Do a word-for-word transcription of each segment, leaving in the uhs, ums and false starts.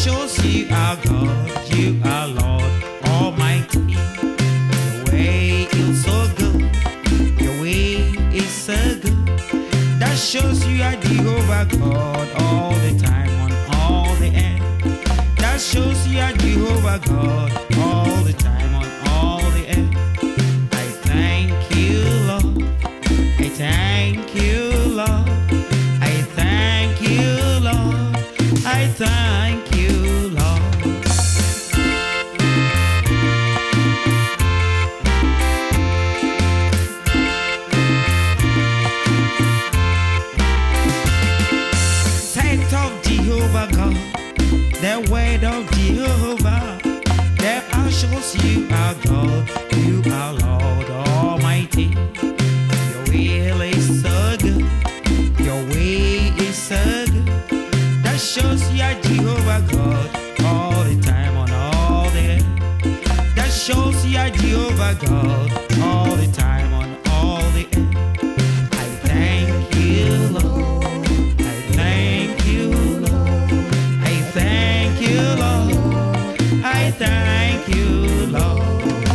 shows you are God, you are Lord Almighty. Your way is so good, your way is so good. That shows you are Jehovah God all the time on all the end. That shows you are Jehovah God all the time on all the end. I thank you, Lord. I thank you, Lord. I thank you, Lord. I thank you, Lord. Sight of Jehovah God, the word of Jehovah, the power shows you are God, you are Lord Almighty. Your will is so good, your way is so good. That shows you are Jehovah God all the time on all the end. That shows you are Jehovah God all the time on all the end. I thank you, Lord. I thank you, Lord. I thank you, Lord. I thank you, Lord.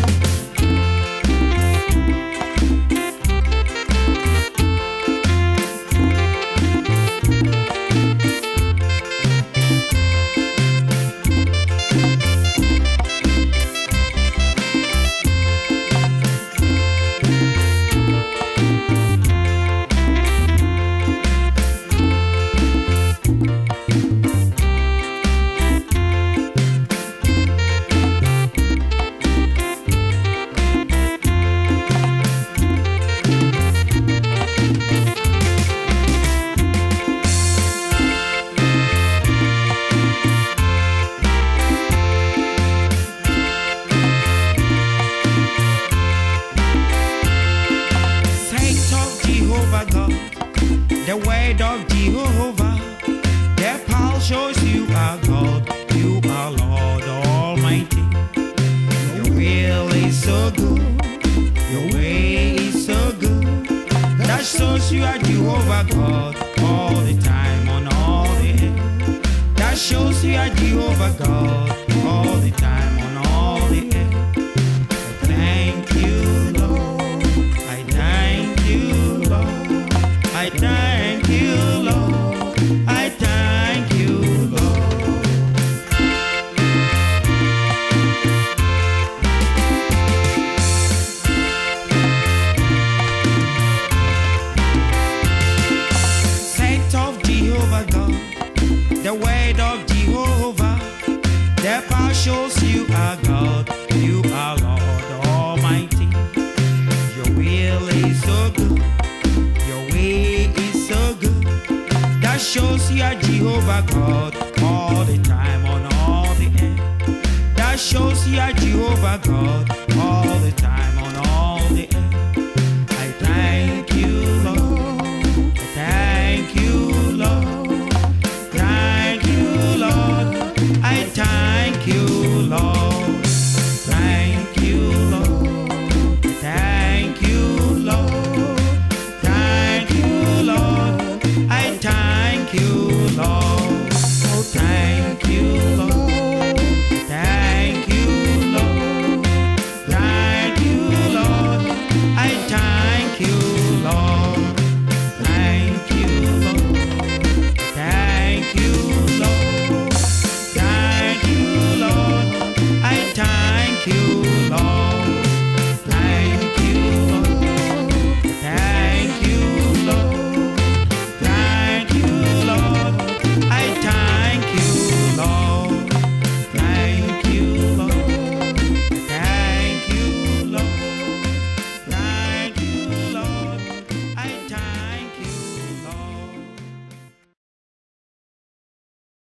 The word of Jehovah, the power shows you are God, you are Lord Almighty. Your will is so good, your way is so good. That shows you are Jehovah God all the time on all the end. That shows you are Jehovah God all the time on all the end. I thank you, Lord. I thank you, Lord. I thank you, Lord. I thank you, Lord. Saint of Jehovah God, the word of Jehovah, the power shows you are God, you are Lord Almighty. Your will is so good, your way is so good. That shows you are Jehovah God all the time on all the end. That shows you are Jehovah God all the time.